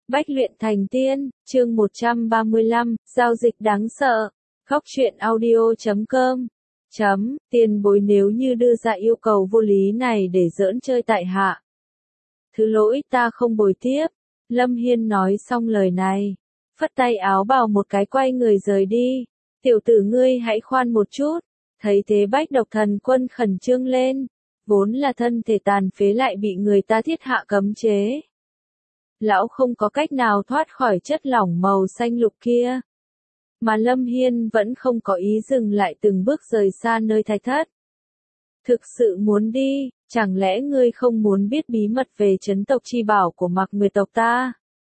Bách luyện thành tiên, chương 135, giao dịch đáng sợ. Khóc chuyện audio.com. Tiền bối nếu như đưa ra yêu cầu vô lý này để giỡn chơi tại hạ. Thứ lỗi ta không bồi tiếp. Lâm Hiên nói xong lời này. Phất tay áo bào một cái quay người rời đi. Tiểu tử ngươi hãy khoan một chút. Thấy thế Bách Độc Thần Quân khẩn trương lên. Vốn là thân thể tàn phế lại bị người ta thiết hạ cấm chế. Lão không có cách nào thoát khỏi chất lỏng màu xanh lục kia. Mà Lâm Hiên vẫn không có ý dừng lại từng bước rời xa nơi Thạch Thất. Thực sự muốn đi, chẳng lẽ ngươi không muốn biết bí mật về trấn tộc chi bảo của Mạc Nguyệt tộc ta?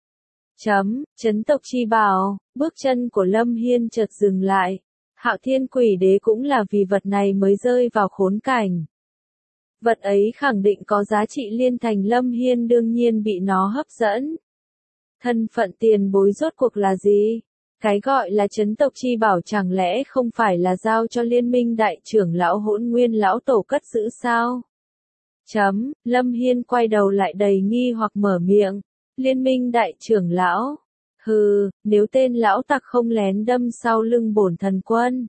Trấn tộc chi bảo, bước chân của Lâm Hiên chợt dừng lại. Hạo Thiên Quỷ Đế cũng là vì vật này mới rơi vào khốn cảnh. Vật ấy khẳng định có giá trị liên thành, Lâm Hiên đương nhiên bị nó hấp dẫn. Thân phận tiền bối rốt cuộc là gì? Cái gọi là trấn tộc chi bảo chẳng lẽ không phải là giao cho liên minh đại trưởng lão Hỗn Nguyên lão tổ cất giữ sao? Lâm Hiên quay đầu lại đầy nghi hoặc mở miệng. Liên minh đại trưởng lão? Hừ, nếu tên lão tặc không lén đâm sau lưng bổn thần quân.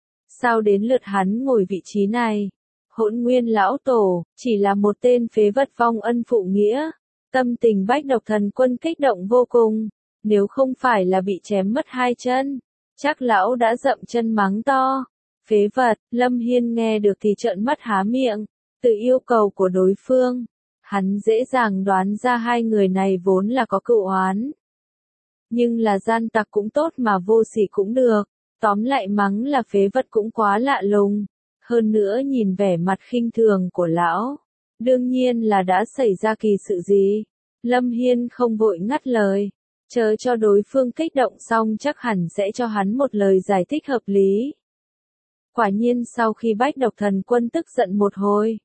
Sao đến lượt hắn ngồi vị trí này? Hỗn Nguyên lão tổ, chỉ là một tên phế vật vong ân phụ nghĩa. Tâm tình Bách Độc Thần Quân kích động vô cùng. Nếu không phải là bị chém mất hai chân, chắc lão đã dậm chân mắng to. Phế vật, Lâm Hiên nghe được thì trợn mắt há miệng. Từ yêu cầu của đối phương, hắn dễ dàng đoán ra hai người này vốn là có cựu oán. Nhưng là gian tặc cũng tốt mà vô sỉ cũng được. Tóm lại mắng là phế vật cũng quá lạ lùng. Hơn nữa nhìn vẻ mặt khinh thường của lão, đương nhiên là đã xảy ra kỳ sự gì. Lâm Hiên không vội ngắt lời, chờ cho đối phương kích động xong chắc hẳn sẽ cho hắn một lời giải thích hợp lý. Quả nhiên sau khi Bách Độc Thần Quân tức giận một hồi,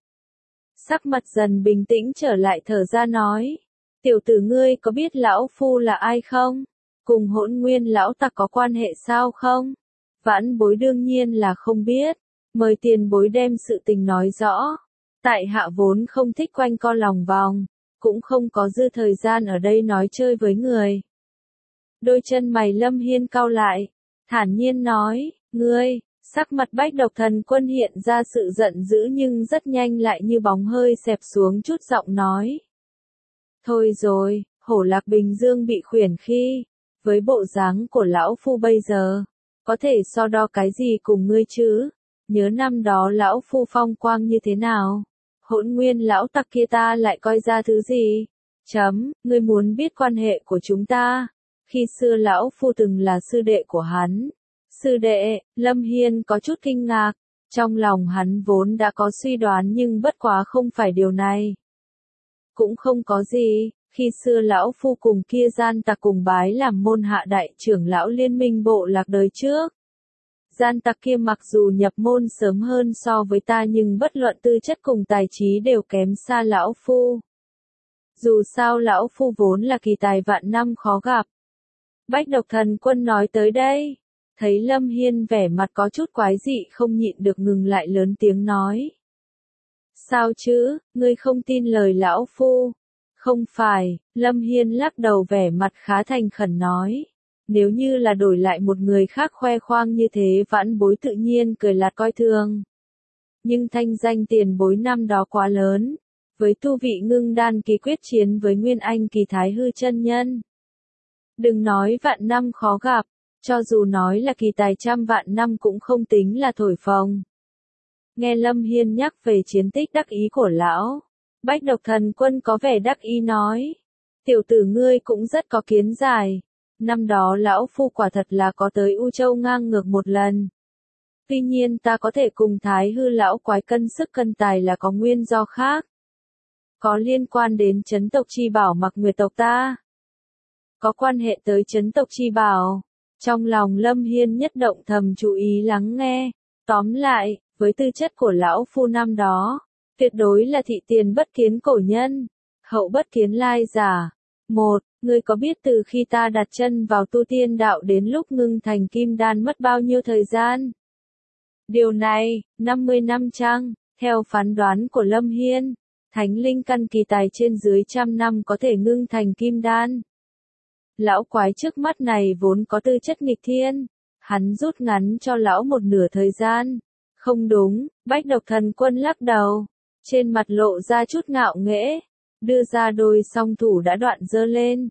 sắc mặt dần bình tĩnh trở lại, thở ra nói, tiểu tử ngươi có biết lão phu là ai không? Cùng Hỗn Nguyên lão tặc có quan hệ sao không? Vãn bối đương nhiên là không biết. Mời tiền bối đem sự tình nói rõ. Tại hạ vốn không thích quanh co lòng vòng, cũng không có dư thời gian ở đây nói chơi với người. Đôi chân mày Lâm Hiên cau lại, thản nhiên nói, ngươi, sắc mặt Bách Độc Thần Quân hiện ra sự giận dữ nhưng rất nhanh lại như bóng hơi xẹp xuống, chút giọng nói. Thôi rồi, Hổ Lạc Bình Dương bị khuyển khi, với bộ dáng của lão phu bây giờ, có thể so đo cái gì cùng ngươi chứ? Nhớ năm đó lão phu phong quang như thế nào? Hỗn Nguyên lão tặc kia ta lại coi ra thứ gì? Ngươi muốn biết quan hệ của chúng ta? Khi xưa lão phu từng là sư đệ của hắn. Sư đệ, Lâm Hiên có chút kinh ngạc. Trong lòng hắn vốn đã có suy đoán nhưng bất quá không phải điều này. Cũng không có gì, khi xưa lão phu cùng kia gian tặc cùng bái làm môn hạ đại trưởng lão liên minh bộ lạc đời trước. Gian tặc kia mặc dù nhập môn sớm hơn so với ta nhưng bất luận tư chất cùng tài trí đều kém xa lão phu. Dù sao lão phu vốn là kỳ tài vạn năm khó gặp. Bách Độc Thần Quân nói tới đây, thấy Lâm Hiên vẻ mặt có chút quái dị không nhịn được ngừng lại lớn tiếng nói. Sao chứ, ngươi không tin lời lão phu? Không phải, Lâm Hiên lắc đầu vẻ mặt khá thành khẩn nói. Nếu như là đổi lại một người khác khoe khoang như thế vãn bối tự nhiên cười lạt coi thường. Nhưng thanh danh tiền bối năm đó quá lớn. Với tu vị ngưng đan kỳ quyết chiến với Nguyên Anh kỳ Thái Hư chân nhân. Đừng nói vạn năm khó gặp, cho dù nói là kỳ tài trăm vạn năm cũng không tính là thổi phồng. Nghe Lâm Hiên nhắc về chiến tích đắc ý của lão, Bách Độc Thần Quân có vẻ đắc ý nói. Tiểu tử ngươi cũng rất có kiến giải. Năm đó lão phu quả thật là có tới U Châu ngang ngược một lần. Tuy nhiên ta có thể cùng Thái Hư lão quái cân sức cân tài là có nguyên do khác. Có liên quan đến trấn tộc chi bảo Mạc Nguyệt tộc ta. Có quan hệ tới trấn tộc chi bảo. Trong lòng Lâm Hiên nhất động thầm chú ý lắng nghe. Tóm lại, với tư chất của lão phu năm đó, tuyệt đối là thị tiền bất kiến cổ nhân, hậu bất kiến lai giả. Ngươi có biết từ khi ta đặt chân vào tu tiên đạo đến lúc ngưng thành kim đan mất bao nhiêu thời gian? Điều này, 50 năm chăng? Theo phán đoán của Lâm Hiên, thánh linh căn kỳ tài trên dưới 100 năm có thể ngưng thành kim đan. Lão quái trước mắt này vốn có tư chất nghịch thiên, hắn rút ngắn cho lão một nửa thời gian. Không đúng, Bách Độc Thần Quân lắc đầu, trên mặt lộ ra chút ngạo nghễ, đưa ra đôi song thủ đã đoạn giơ lên.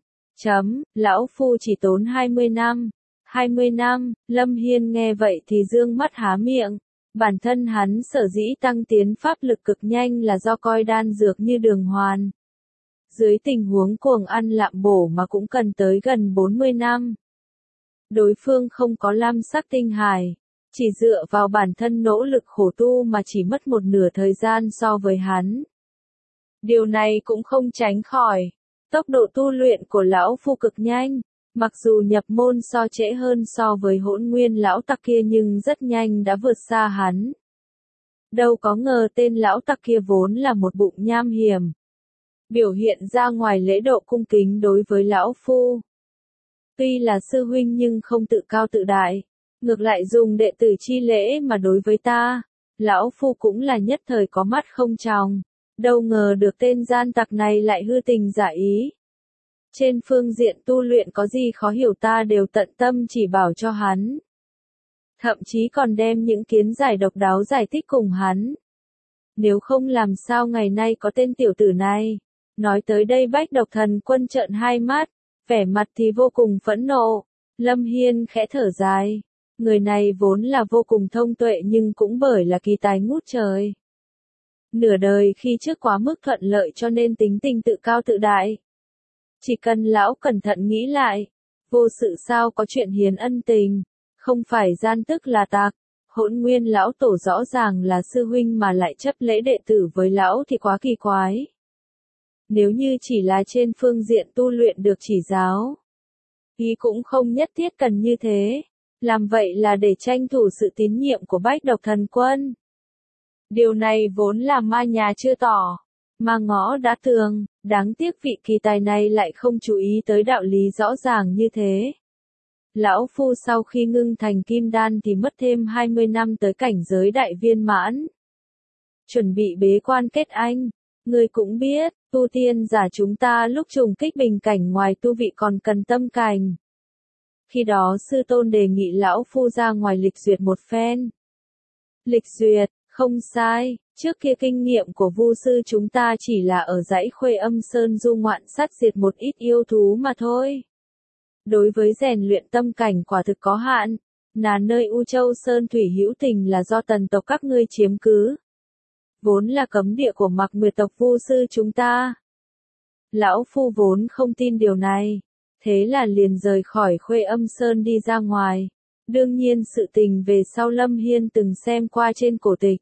Lão phu chỉ tốn 20 năm. 20 năm, Lâm Hiên nghe vậy thì dương mắt há miệng. Bản thân hắn sở dĩ tăng tiến pháp lực cực nhanh là do coi đan dược như đường hoàn. Dưới tình huống cuồng ăn lạm bổ mà cũng cần tới gần 40 năm. Đối phương không có lam sắc tinh hải, chỉ dựa vào bản thân nỗ lực khổ tu mà chỉ mất một nửa thời gian so với hắn. Điều này cũng không tránh khỏi tốc độ tu luyện của lão phu cực nhanh, mặc dù nhập môn so trễ hơn so với Hỗn Nguyên lão tặc kia nhưng rất nhanh đã vượt xa hắn. Đâu có ngờ tên lão tặc kia vốn là một bụng nham hiểm, biểu hiện ra ngoài lễ độ cung kính đối với lão phu. Tuy là sư huynh nhưng không tự cao tự đại, ngược lại dùng đệ tử chi lễ mà đối với ta. Lão phu cũng là nhất thời có mắt không tròng, đâu ngờ được tên gian tặc này lại hư tình giả ý. Trên phương diện tu luyện có gì khó hiểu ta đều tận tâm chỉ bảo cho hắn. Thậm chí còn đem những kiến giải độc đáo giải thích cùng hắn. Nếu không làm sao ngày nay có tên tiểu tử này. Nói tới đây Bách Độc Thần Quân trợn hai mắt, vẻ mặt thì vô cùng phẫn nộ. Lâm Hiên khẽ thở dài. Người này vốn là vô cùng thông tuệ nhưng cũng bởi là kỳ tài ngút trời. Nửa đời khi trước quá mức thuận lợi cho nên tính tình tự cao tự đại. Chỉ cần lão cẩn thận nghĩ lại, vô sự sao có chuyện hiến ân tình, không phải gian tức là tặc. Hỗn Nguyên lão tổ rõ ràng là sư huynh mà lại chấp lễ đệ tử với lão thì quá kỳ quái. Nếu như chỉ là trên phương diện tu luyện được chỉ giáo, ý cũng không nhất thiết cần như thế. Làm vậy là để tranh thủ sự tín nhiệm của Bách Độc Thần Quân. Điều này vốn là ma nhà chưa tỏ, mà ngõ đã tường, đáng tiếc vị kỳ tài này lại không chú ý tới đạo lý rõ ràng như thế. Lão phu sau khi ngưng thành kim đan thì mất thêm 20 năm tới cảnh giới đại viên mãn. Chuẩn bị bế quan kết anh, người cũng biết, tu tiên giả chúng ta lúc trùng kích bình cảnh ngoài tu vị còn cần tâm cảnh. Khi đó sư tôn đề nghị lão phu ra ngoài lịch duyệt một phen. Lịch duyệt, không sai, trước kia kinh nghiệm của Vu sư chúng ta chỉ là ở dãy Khuê Âm Sơn du ngoạn sát diệt một ít yêu thú mà thôi. Đối với rèn luyện tâm cảnh quả thực có hạn, là nơi U Châu Sơn Thủy hữu tình là do tần tộc các ngươi chiếm cứ. Vốn là cấm địa của Mạc Nguyệt tộc Vu sư chúng ta. Lão phu vốn không tin điều này. Thế là liền rời khỏi Khuê Âm Sơn đi ra ngoài. Đương nhiên sự tình về sau Lâm Hiên từng xem qua trên cổ tịch.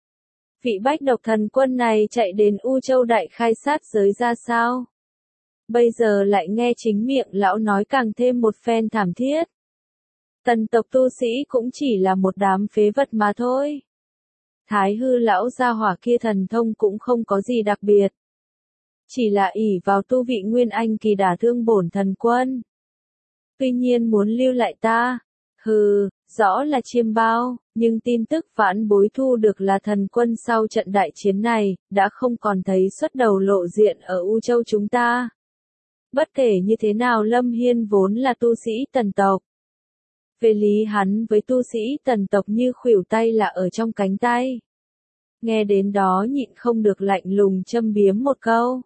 Vị Bách Độc Thần Quân này chạy đến U Châu Đại khai sát giới ra sao? Bây giờ lại nghe chính miệng lão nói càng thêm một phen thảm thiết. Tần tộc tu sĩ cũng chỉ là một đám phế vật mà thôi. Thái hư lão gia hỏa kia thần thông cũng không có gì đặc biệt. Chỉ là ỷ vào tu vị Nguyên Anh kỳ đả thương bổn thần quân. Tuy nhiên muốn lưu lại ta, rõ là chiêm bao, nhưng tin tức vãn bối thu được là thần quân sau trận đại chiến này, đã không còn thấy xuất đầu lộ diện ở U Châu chúng ta. Bất kể như thế nào Lâm Hiên vốn là tu sĩ tần tộc. Về lý hắn với tu sĩ tần tộc như khuỷu tay là ở trong cánh tay. Nghe đến đó nhịn không được lạnh lùng châm biếm một câu.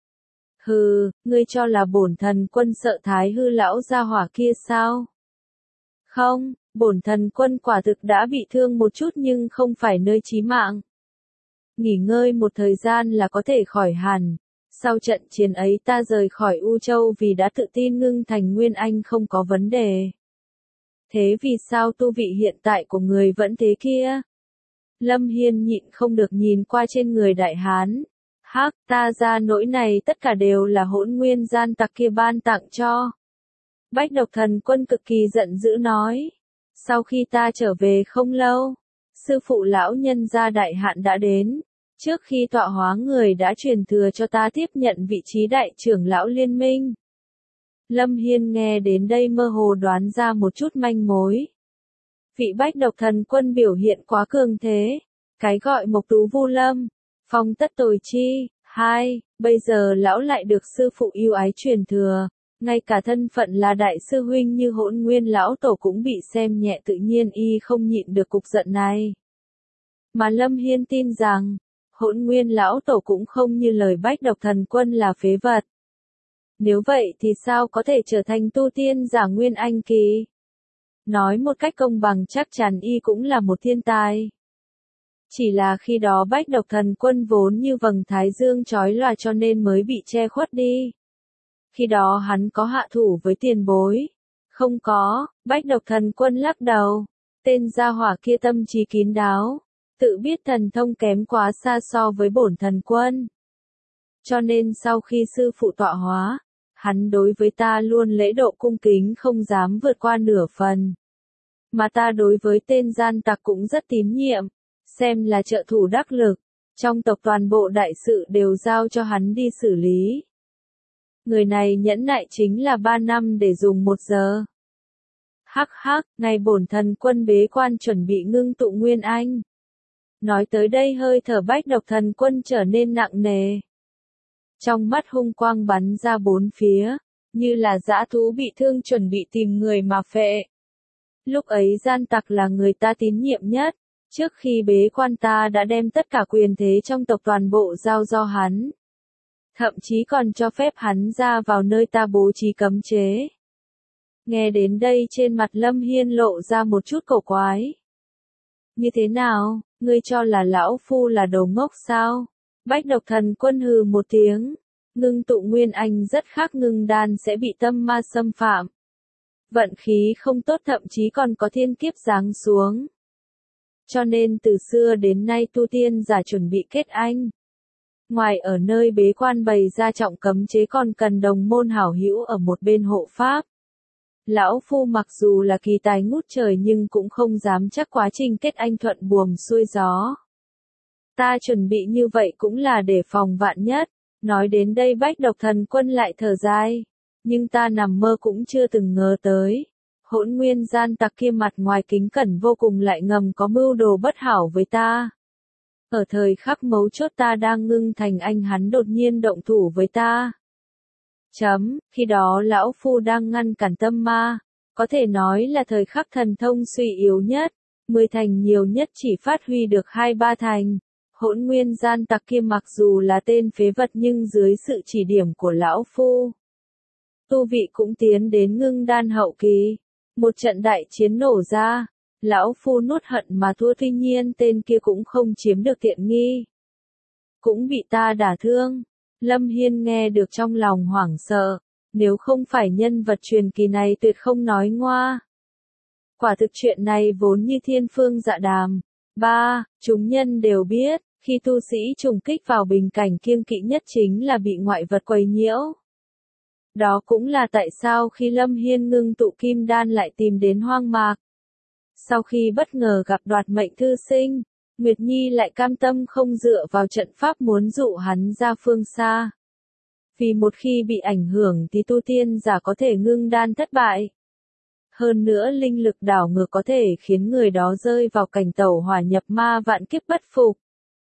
Ngươi cho là bổn thần quân sợ thái hư lão gia hỏa kia sao? Không, bổn thần quân quả thực đã bị thương một chút nhưng không phải nơi chí mạng. Nghỉ ngơi một thời gian là có thể khỏi hẳn. Sau trận chiến ấy ta rời khỏi U Châu vì đã tự tin ngưng thành Nguyên Anh không có vấn đề. Thế vì sao tu vị hiện tại của người vẫn thế kia? Lâm Hiên nhịn không được nhìn qua trên người đại hán. Ta ra nỗi này tất cả đều là Hỗn Nguyên gian tặc kia ban tặng cho. Bách Độc Thần Quân cực kỳ giận dữ nói. Sau khi ta trở về không lâu, sư phụ lão nhân gia đại hạn đã đến. Trước khi tọa hóa người đã truyền thừa cho ta tiếp nhận vị trí đại trưởng lão liên minh. Lâm Hiên nghe đến đây mơ hồ đoán ra một chút manh mối. Vị Bách Độc Thần Quân biểu hiện quá cường thế. Cái gọi mộc tú vu lâm, phong tất tồi chi. Bây giờ lão lại được sư phụ yêu ái truyền thừa. Ngay cả thân phận là đại sư huynh như Hỗn Nguyên lão tổ cũng bị xem nhẹ, tự nhiên y không nhịn được cục giận này. Mà Lâm Hiên tin rằng, Hỗn Nguyên lão tổ cũng không như lời Bách Độc Thần Quân là phế vật. Nếu vậy thì sao có thể trở thành tu tiên giả Nguyên Anh kỳ? Nói một cách công bằng, chắc chắn y cũng là một thiên tài. Chỉ là khi đó Bách Độc Thần Quân vốn như vầng thái dương chói lòa cho nên mới bị che khuất đi. Khi đó hắn có hạ thủ với tiền bối? Không có. Bách Độc Thần Quân lắc đầu. Tên gia hỏa kia tâm trí kín đáo, tự biết thần thông kém quá xa so với bổn thần quân. Cho nên sau khi sư phụ tọa hóa, hắn đối với ta luôn lễ độ cung kính, không dám vượt qua nửa phần. Mà ta đối với tên gian tặc cũng rất tín nhiệm, xem là trợ thủ đắc lực. Trong tộc toàn bộ đại sự đều giao cho hắn đi xử lý. Người này nhẫn nại chính là 3 năm để dùng 1 giờ. Hắc hắc, ngày bổn thần quân bế quan chuẩn bị ngưng tụ Nguyên Anh. Nói tới đây hơi thở Bách Độc Thần Quân trở nên nặng nề. Trong mắt hung quang bắn ra bốn phía, như là dã thú bị thương chuẩn bị tìm người mà phệ. Lúc ấy gian tặc là người ta tín nhiệm nhất, trước khi bế quan ta đã đem tất cả quyền thế trong tộc toàn bộ giao do hắn. Thậm chí còn cho phép hắn ra vào nơi ta bố trí cấm chế. Nghe đến đây trên mặt Lâm Hiên lộ ra một chút cổ quái. Như thế nào, ngươi cho là lão phu là đồ ngốc sao? Bách Độc Thần Quân hừ một tiếng. Ngưng tụ Nguyên Anh rất khác ngưng đan sẽ bị tâm ma xâm phạm. Vận khí không tốt thậm chí còn có thiên kiếp giáng xuống. Cho nên từ xưa đến nay tu tiên giả chuẩn bị kết anh. Ngoài ở nơi bế quan bày ra trọng cấm chế còn cần đồng môn hảo hữu ở một bên hộ pháp. Lão phu mặc dù là kỳ tài ngút trời nhưng cũng không dám chắc quá trình kết anh thuận buồm xuôi gió. Ta chuẩn bị như vậy cũng là để phòng vạn nhất. Nói đến đây Bách Độc Thần Quân lại thở dài. Nhưng ta nằm mơ cũng chưa từng ngờ tới. Hỗn Nguyên gian tặc kia mặt ngoài kính cẩn vô cùng lại ngầm có mưu đồ bất hảo với ta. Ở thời khắc mấu chốt ta đang ngưng thành anh hắn đột nhiên động thủ với ta. Khi đó lão phu đang ngăn cản tâm ma, có thể nói là thời khắc thần thông suy yếu nhất, 10 thành nhiều nhất chỉ phát huy được 2-3 thành. Hỗn Nguyên gian tặc kia mặc dù là tên phế vật nhưng dưới sự chỉ điểm của lão phu, tu vị cũng tiến đến ngưng đan hậu kỳ. Một trận đại chiến nổ ra, lão phu nuốt hận mà thua, tuy nhiên tên kia cũng không chiếm được tiện nghi, cũng bị ta đả thương. Lâm Hiên nghe được trong lòng hoảng sợ, nếu không phải nhân vật truyền kỳ này tuyệt không nói ngoa. Quả thực chuyện này vốn như thiên phương dạ đàm. Chúng nhân đều biết, khi tu sĩ trùng kích vào bình cảnh kiêng kỵ nhất chính là bị ngoại vật quấy nhiễu. Đó cũng là tại sao khi Lâm Hiên ngưng tụ kim đan lại tìm đến hoang mạc. Sau khi bất ngờ gặp Đoạt Mệnh Thư Sinh, Nguyệt Nhi lại cam tâm không dựa vào trận pháp muốn dụ hắn ra phương xa. Vì một khi bị ảnh hưởng thì tu tiên giả có thể ngưng đan thất bại. Hơn nữa linh lực đảo ngược có thể khiến người đó rơi vào cảnh tẩu hỏa nhập ma vạn kiếp bất phục.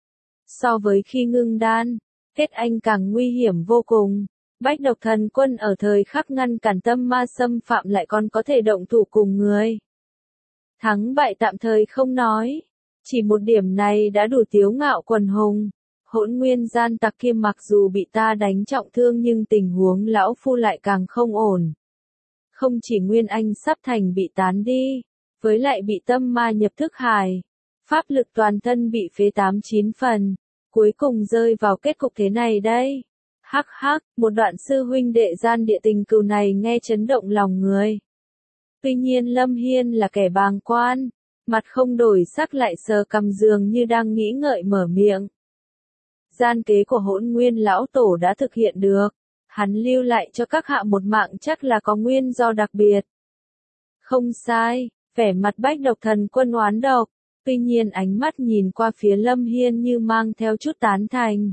So với khi ngưng đan, kết anh càng nguy hiểm vô cùng. Bách Độc Thần Quân ở thời khắc ngăn cản tâm ma xâm phạm lại còn có thể động thủ cùng người. Thắng bại tạm thời không nói, chỉ một điểm này đã đủ tiếu ngạo quần hùng. Hỗn Nguyên gian tặc kia mặc dù bị ta đánh trọng thương nhưng tình huống lão phu lại càng không ổn. Không chỉ Nguyên Anh sắp thành bị tán đi, với lại bị tâm ma nhập thức hải. Pháp lực toàn thân bị phế 8-9 phần, cuối cùng rơi vào kết cục thế này đây. Hắc hắc, một đoạn sư huynh đệ gian địa tình cừu này nghe chấn động lòng người. Tuy nhiên Lâm Hiên là kẻ bàng quan, mặt không đổi sắc lại sờ cằm dường như đang nghĩ ngợi mở miệng. Gian kế của Hỗn Nguyên lão tổ đã thực hiện được, hắn lưu lại cho các hạ một mạng chắc là có nguyên do đặc biệt. Không sai, vẻ mặt Bách Độc Thần Quân oán độc, tuy nhiên ánh mắt nhìn qua phía Lâm Hiên như mang theo chút tán thành.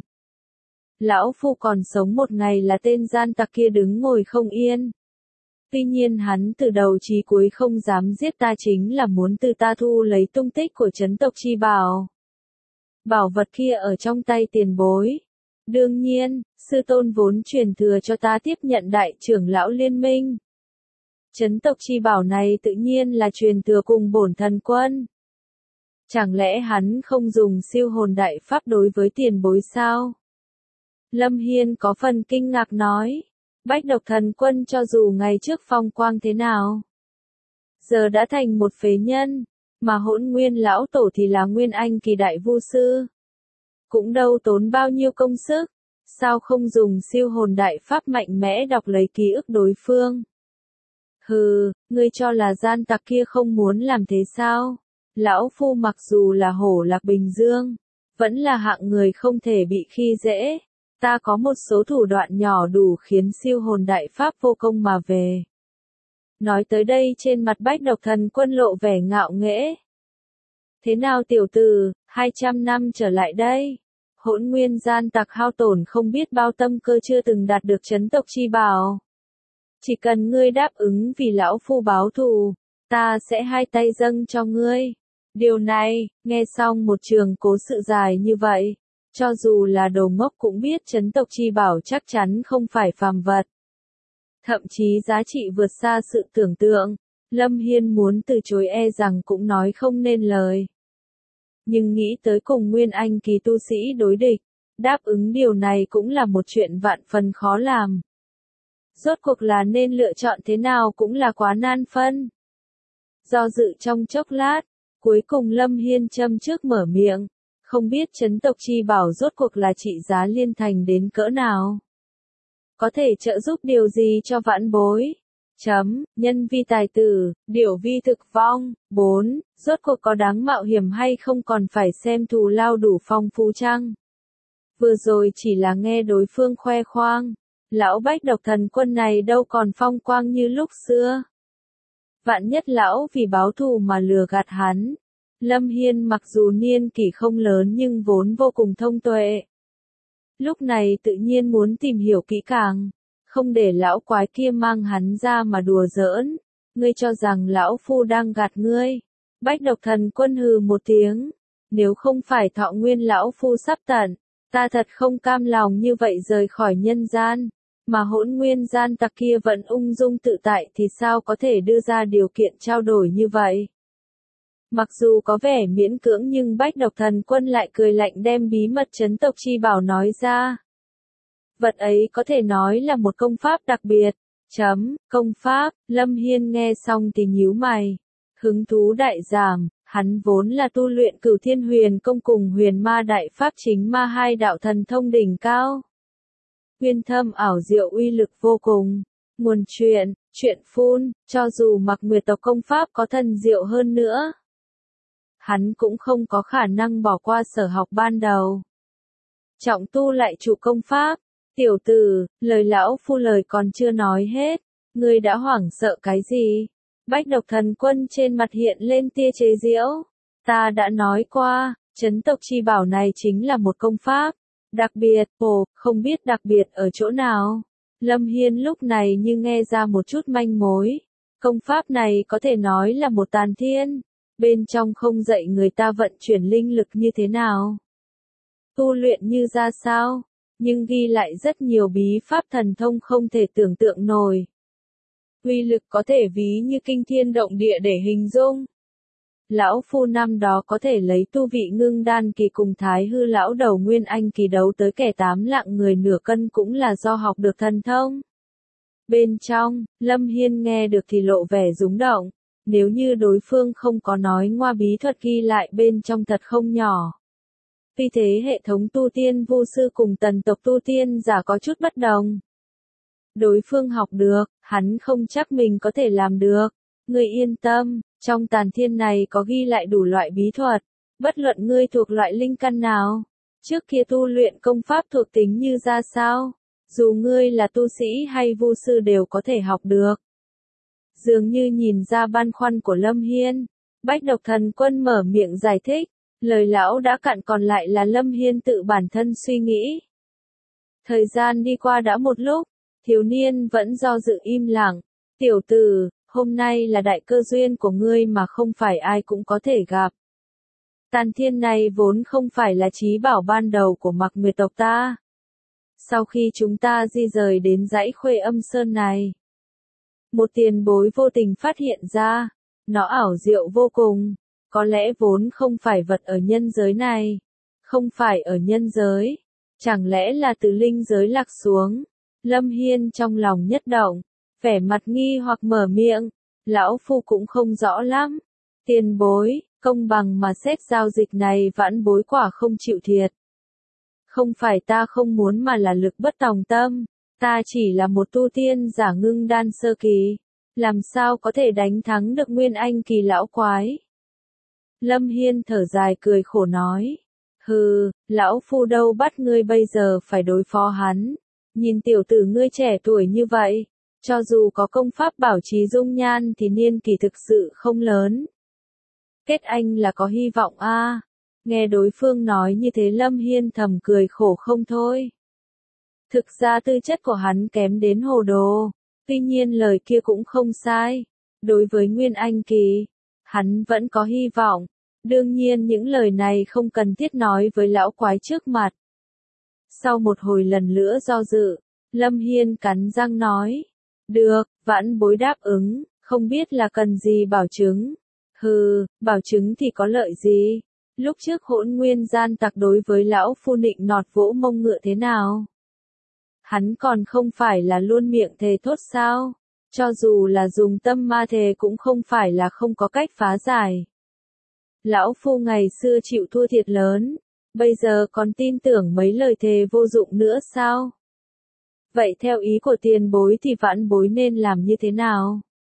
Lão phu còn sống một ngày là tên gian tặc kia đứng ngồi không yên. Tuy nhiên hắn từ đầu chí cuối không dám giết ta chính là muốn từ ta thu lấy tung tích của chấn tộc chi bảo. Bảo vật kia ở trong tay tiền bối. Đương nhiên, sư tôn vốn truyền thừa cho ta tiếp nhận đại trưởng lão liên minh. Chấn tộc chi bảo này tự nhiên là truyền thừa cùng bổn thần quân. Chẳng lẽ hắn không dùng siêu hồn đại pháp đối với tiền bối sao? Lâm Hiên có phần kinh ngạc nói. Bách độc thần quân cho dù ngày trước phong quang thế nào, giờ đã thành một phế nhân, mà Hỗn Nguyên lão tổ thì là Nguyên Anh kỳ đại vu sư. Cũng đâu tốn bao nhiêu công sức, sao không dùng siêu hồn đại pháp mạnh mẽ đọc lấy ký ức đối phương? Hừ, ngươi cho là gian tặc kia không muốn làm thế sao? Lão phu mặc dù là hổ lạc Bình Dương, vẫn là hạng người không thể bị khi dễ. Ta có một số thủ đoạn nhỏ đủ khiến siêu hồn đại pháp vô công mà về. Nói tới đây trên mặt Bách độc thần quân lộ vẻ ngạo nghễ. Thế nào tiểu tử, 200 năm trở lại đây, Hỗn Nguyên gian tặc hao tổn không biết bao tâm cơ chưa từng đạt được chấn tộc chi bảo. Chỉ cần ngươi đáp ứng vì lão phu báo thù, ta sẽ hai tay dâng cho ngươi. Điều này, nghe xong một trường cố sự dài như vậy, cho dù là đồ ngốc cũng biết chấn tộc chi bảo chắc chắn không phải phàm vật. Thậm chí giá trị vượt xa sự tưởng tượng, Lâm Hiên muốn từ chối e rằng cũng nói không nên lời. Nhưng nghĩ tới cùng Nguyên Anh kỳ tu sĩ đối địch, đáp ứng điều này cũng là một chuyện vạn phần khó làm. Rốt cuộc là nên lựa chọn thế nào cũng là quá nan phân. Do dự trong chốc lát, cuối cùng Lâm Hiên châm trước mở miệng, không biết chấn tộc chi bảo rốt cuộc là trị giá liên thành đến cỡ nào. Có thể trợ giúp điều gì cho vãn bối? Nhân vi tài tử, điểu vi thực vong. 4. Rốt cuộc có đáng mạo hiểm hay không còn phải xem thù lao đủ phong phú chăng? Vừa rồi chỉ là nghe đối phương khoe khoang. Lão Bách độc thần quân này đâu còn phong quang như lúc xưa. Vạn nhất lão vì báo thù mà lừa gạt hắn. Lâm Hiên mặc dù niên kỷ không lớn nhưng vốn vô cùng thông tuệ. Lúc này tự nhiên muốn tìm hiểu kỹ càng, không để lão quái kia mang hắn ra mà đùa giỡn. Ngươi cho rằng lão phu đang gạt ngươi? Bách độc thần quân hừ một tiếng. Nếu không phải thọ nguyên lão phu sắp tận, ta thật không cam lòng như vậy rời khỏi nhân gian. Mà Hỗn Nguyên gian tặc kia vẫn ung dung tự tại thì sao có thể đưa ra điều kiện trao đổi như vậy? Mặc dù có vẻ miễn cưỡng nhưng Bách độc thần quân lại cười lạnh đem bí mật chấn tộc chi bảo nói ra. Vật ấy có thể nói là một công pháp đặc biệt. Công pháp, Lâm Hiên nghe xong thì nhíu mày. Hứng thú đại giảm, hắn vốn là tu luyện Cửu Thiên Huyền Công cùng Huyền Ma Đại Pháp Chính Ma hai đạo thần thông đỉnh cao. Huyền thâm ảo diệu uy lực vô cùng. Nguồn chuyện phun, cho dù Mặc Nguyệt tộc công pháp có thần diệu hơn nữa, hắn cũng không có khả năng bỏ qua sở học ban đầu. Trọng tu lại chủ công pháp. Tiểu tử, lời lão phu lời còn chưa nói hết, ngươi đã hoảng sợ cái gì? Bách độc thần quân trên mặt hiện lên tia chế giễu. Ta đã nói qua, chấn tộc chi bảo này chính là một công pháp. Đặc biệt, không biết đặc biệt ở chỗ nào. Lâm Hiên lúc này như nghe ra một chút manh mối. Công pháp này có thể nói là một tàn thiên. Bên trong không dạy người ta vận chuyển linh lực như thế nào, tu luyện như ra sao, nhưng ghi lại rất nhiều bí pháp thần thông không thể tưởng tượng nổi. Uy lực có thể ví như kinh thiên động địa để hình dung. Lão phu năm đó có thể lấy tu vị ngưng đan kỳ cùng Thái Hư lão đầu Nguyên Anh kỳ đấu tới kẻ 8 lạng người nửa cân cũng là do học được thần thông. Bên trong, Lâm Hiên nghe được thì lộ vẻ rúng động. Nếu như đối phương không có nói ngoa bí thuật ghi lại bên trong thật không nhỏ. Vì thế hệ thống tu tiên vu sư cùng tần tộc tu tiên giả có chút bất đồng. Đối phương học được, hắn không chắc mình có thể làm được. Ngươi yên tâm, trong tàn thiên này có ghi lại đủ loại bí thuật. Bất luận ngươi thuộc loại linh căn nào, trước kia tu luyện công pháp thuộc tính như ra sao, dù ngươi là tu sĩ hay vu sư đều có thể học được. Dường như nhìn ra băn khoăn của Lâm Hiên, Bách độc thần quân mở miệng giải thích, lời lão đã cạn còn lại là Lâm Hiên tự bản thân suy nghĩ. Thời gian đi qua đã một lúc, thiếu niên vẫn do dự im lặng. Tiểu tử, hôm nay là đại cơ duyên của ngươi mà không phải ai cũng có thể gặp. Tàn thiên này vốn không phải là chí bảo ban đầu của Mặc Nguyệt tộc ta. Sau khi chúng ta di rời đến dãy Khuê Âm Sơn này, một tiền bối vô tình phát hiện ra, nó ảo diệu vô cùng, có lẽ vốn không phải vật ở nhân giới này, không phải ở nhân giới, chẳng lẽ là từ linh giới lạc xuống. Lâm Hiên trong lòng nhất động, vẻ mặt nghi hoặc mở miệng, lão phu cũng không rõ lắm. Tiền bối, công bằng mà xét giao dịch này vãn bối quả không chịu thiệt. Không phải ta không muốn mà là lực bất tòng tâm, ta chỉ là một tu tiên giả ngưng đan sơ kỳ, làm sao có thể đánh thắng được Nguyên Anh kỳ lão quái. Lâm Hiên thở dài cười khổ nói, hừ, lão phu đâu bắt ngươi bây giờ phải đối phó hắn, nhìn tiểu tử ngươi trẻ tuổi như vậy, cho dù có công pháp bảo trì dung nhan thì niên kỳ thực sự không lớn. Kết anh là có hy vọng a. Nghe đối phương nói như thế Lâm Hiên thầm cười khổ không thôi. Thực ra tư chất của hắn kém đến hồ đồ, tuy nhiên lời kia cũng không sai. Đối với Nguyên Anh kỳ, hắn vẫn có hy vọng. Đương nhiên những lời này không cần thiết nói với lão quái trước mặt. Sau một hồi lần nữa do dự, Lâm Hiên cắn răng nói. Được, vãn bối đáp ứng, không biết là cần gì bảo chứng. Hừ, bảo chứng thì có lợi gì? Lúc trước Hỗn Nguyên gian tặc đối với lão phu nịnh nọt vỗ mông ngựa thế nào? Hắn còn không phải là luôn miệng thề thốt sao? Cho dù là dùng tâm ma thề cũng không phải là không có cách phá giải. Lão phu ngày xưa chịu thua thiệt lớn, bây giờ còn tin tưởng mấy lời thề vô dụng nữa sao? Vậy theo ý của tiền bối thì vãn bối nên làm như thế nào?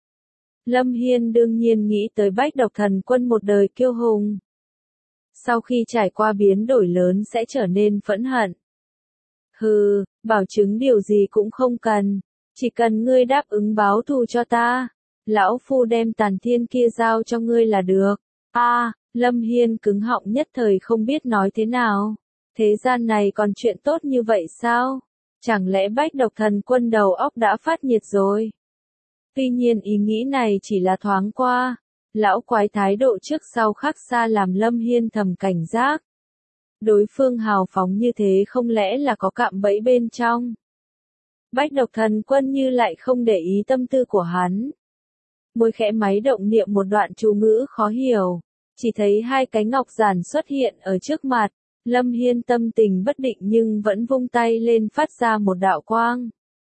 Lâm Hiên đương nhiên nghĩ tới Bách Độc Thần Quân một đời kiêu hùng. Sau khi trải qua biến đổi lớn sẽ trở nên phẫn hận. Hừ, bảo chứng điều gì cũng không cần, chỉ cần ngươi đáp ứng báo thù cho ta, lão phu đem Tàn Thiên kia giao cho ngươi là được. Lâm Hiên cứng họng nhất thời không biết nói thế nào. Thế gian này còn chuyện tốt như vậy sao? Chẳng lẽ Bách Độc Thần Quân đầu óc đã phát nhiệt rồi? Tuy nhiên ý nghĩ này chỉ là thoáng qua. Lão quái thái độ trước sau khác xa làm Lâm Hiên thầm cảnh giác. Đối phương hào phóng như thế không lẽ là có cạm bẫy bên trong? Bách Độc Thần Quân như lại không để ý tâm tư của hắn. Môi khẽ máy động niệm một đoạn chú ngữ khó hiểu. Chỉ thấy hai cái ngọc giản xuất hiện ở trước mặt. Lâm Hiên tâm tình bất định nhưng vẫn vung tay lên phát ra một đạo quang.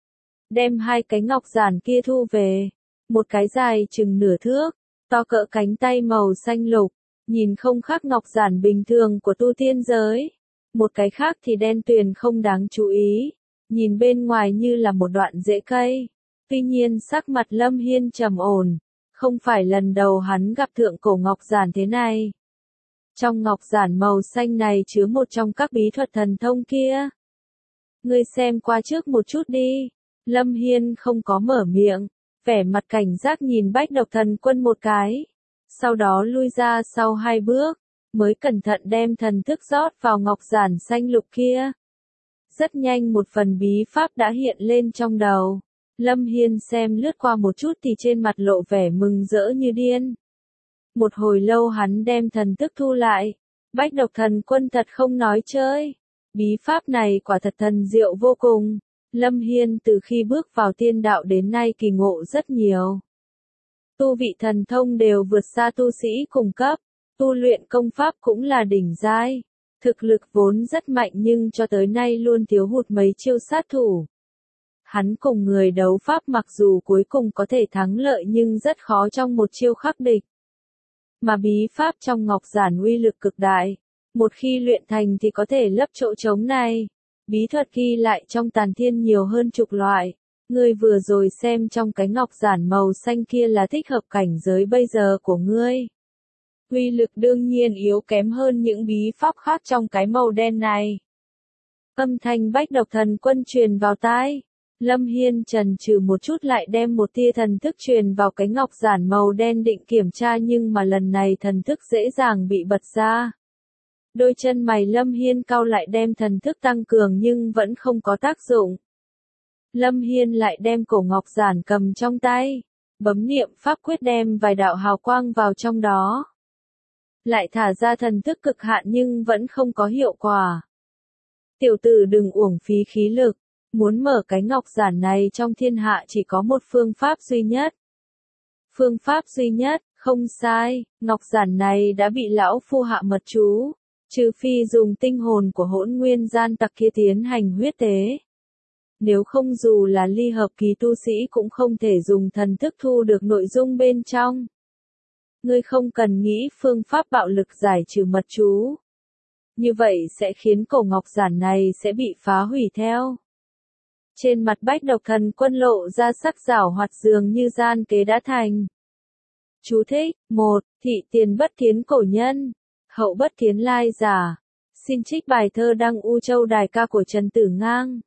Đem hai cái ngọc giản kia thu về. Một cái dài chừng nửa thước, to cỡ cánh tay màu xanh lục, nhìn không khác ngọc giản bình thường của tu tiên giới. Một cái khác thì đen tuyền không đáng chú ý, nhìn bên ngoài như là một đoạn rễ cây. Tuy nhiên sắc mặt Lâm Hiên trầm ổn, không phải lần đầu hắn gặp thượng cổ ngọc giản thế này. Trong ngọc giản màu xanh này chứa một trong các bí thuật thần thông kia. Ngươi xem qua trước một chút đi. Lâm Hiên không có mở miệng, vẻ mặt cảnh giác nhìn Bách Độc Thần Quân một cái. Sau đó lui ra sau hai bước, mới cẩn thận đem thần thức rót vào ngọc giản xanh lục kia. Rất nhanh một phần bí pháp đã hiện lên trong đầu. Lâm Hiên xem lướt qua một chút thì trên mặt lộ vẻ mừng rỡ như điên. Một hồi lâu hắn đem thần thức thu lại. Bách Độc Thần Quân thật không nói chơi. Bí pháp này quả thật thần diệu vô cùng. Lâm Hiên từ khi bước vào tiên đạo đến nay kỳ ngộ rất nhiều. Tu vị thần thông đều vượt xa tu sĩ cùng cấp. Tu luyện công pháp cũng là đỉnh giai. Thực lực vốn rất mạnh nhưng cho tới nay luôn thiếu hụt mấy chiêu sát thủ. Hắn cùng người đấu pháp mặc dù cuối cùng có thể thắng lợi nhưng rất khó trong một chiêu khắc địch. Mà bí pháp trong ngọc giản uy lực cực đại. Một khi luyện thành thì có thể lấp chỗ trống này. Bí thuật ghi lại trong Tàn Thiên nhiều hơn chục loại. Ngươi vừa rồi xem trong cái ngọc giản màu xanh kia là thích hợp cảnh giới bây giờ của ngươi. Uy lực đương nhiên yếu kém hơn những bí pháp khác trong cái màu đen này. Âm thanh Bách Độc Thần Quân truyền vào tai. Lâm Hiên chần chừ một chút lại đem một tia thần thức truyền vào cái ngọc giản màu đen định kiểm tra nhưng mà lần này thần thức dễ dàng bị bật ra. Đôi chân mày Lâm Hiên cau lại đem thần thức tăng cường nhưng vẫn không có tác dụng. Lâm Hiên lại đem cổ ngọc giản cầm trong tay, bấm niệm pháp quyết đem vài đạo hào quang vào trong đó. Lại thả ra thần thức cực hạn nhưng vẫn không có hiệu quả. Tiểu tử đừng uổng phí khí lực, muốn mở cái ngọc giản này trong thiên hạ chỉ có một phương pháp duy nhất. Phương pháp duy nhất, không sai, ngọc giản này đã bị lão phu hạ mật chú, trừ phi dùng tinh hồn của hỗn nguyên gian tặc kia tiến hành huyết tế. Nếu không dù là ly hợp kỳ tu sĩ cũng không thể dùng thần thức thu được nội dung bên trong. Ngươi không cần nghĩ phương pháp bạo lực giải trừ mật chú. Như vậy sẽ khiến cổ ngọc giản này sẽ bị phá hủy theo. Trên mặt Bách Độc Thần Quân lộ ra sắc giảo hoạt dường như gian kế đã thành. Chú thích: 1. Thị tiền bất kiến cổ nhân, hậu bất kiến lai giả. Xin trích bài thơ Đăng U Châu Đài ca của Trần Tử Ngang.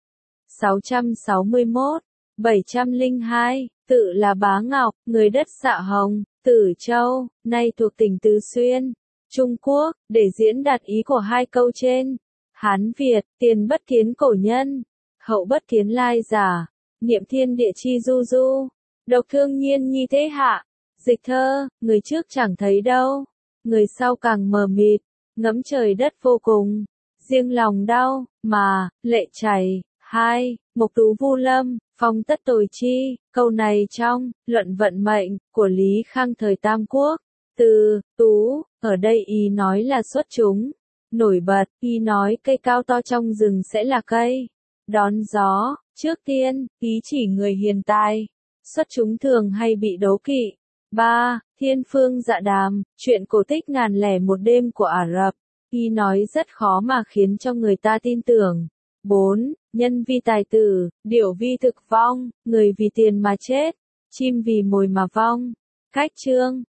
661, 702, tự là Bá Ngọc, người đất Xạ Hồng, Tử Châu, nay thuộc tỉnh Từ Xuyên, Trung Quốc, để diễn đạt ý của hai câu trên. Hán Việt, tiền bất kiến cổ nhân, hậu bất kiến lai giả, niệm thiên địa chi du du, độc thương nhiên nhi thế hạ. Dịch thơ, người trước chẳng thấy đâu, người sau càng mờ mịt, ngẫm trời đất vô cùng, riêng lòng đau, mà, lệ chảy. 2. Mộc Tú Vu Lâm, phong tất tồi chi, câu này trong, luận vận mệnh, của Lý Khang thời Tam Quốc. Từ, Tú, ở đây ý nói là xuất chúng, nổi bật, ý nói cây cao to trong rừng sẽ là cây, đón gió, trước tiên, ý chỉ người hiền tài, xuất chúng thường hay bị đố kỵ. 3. Thiên Phương Dạ Đàm, chuyện cổ tích ngàn lẻ một đêm của Ả Rập, ý nói rất khó mà khiến cho người ta tin tưởng. 4. Nhân vi tài tử, điểu vi thực vong, người vì tiền mà chết, chim vì mồi mà vong. Cách chương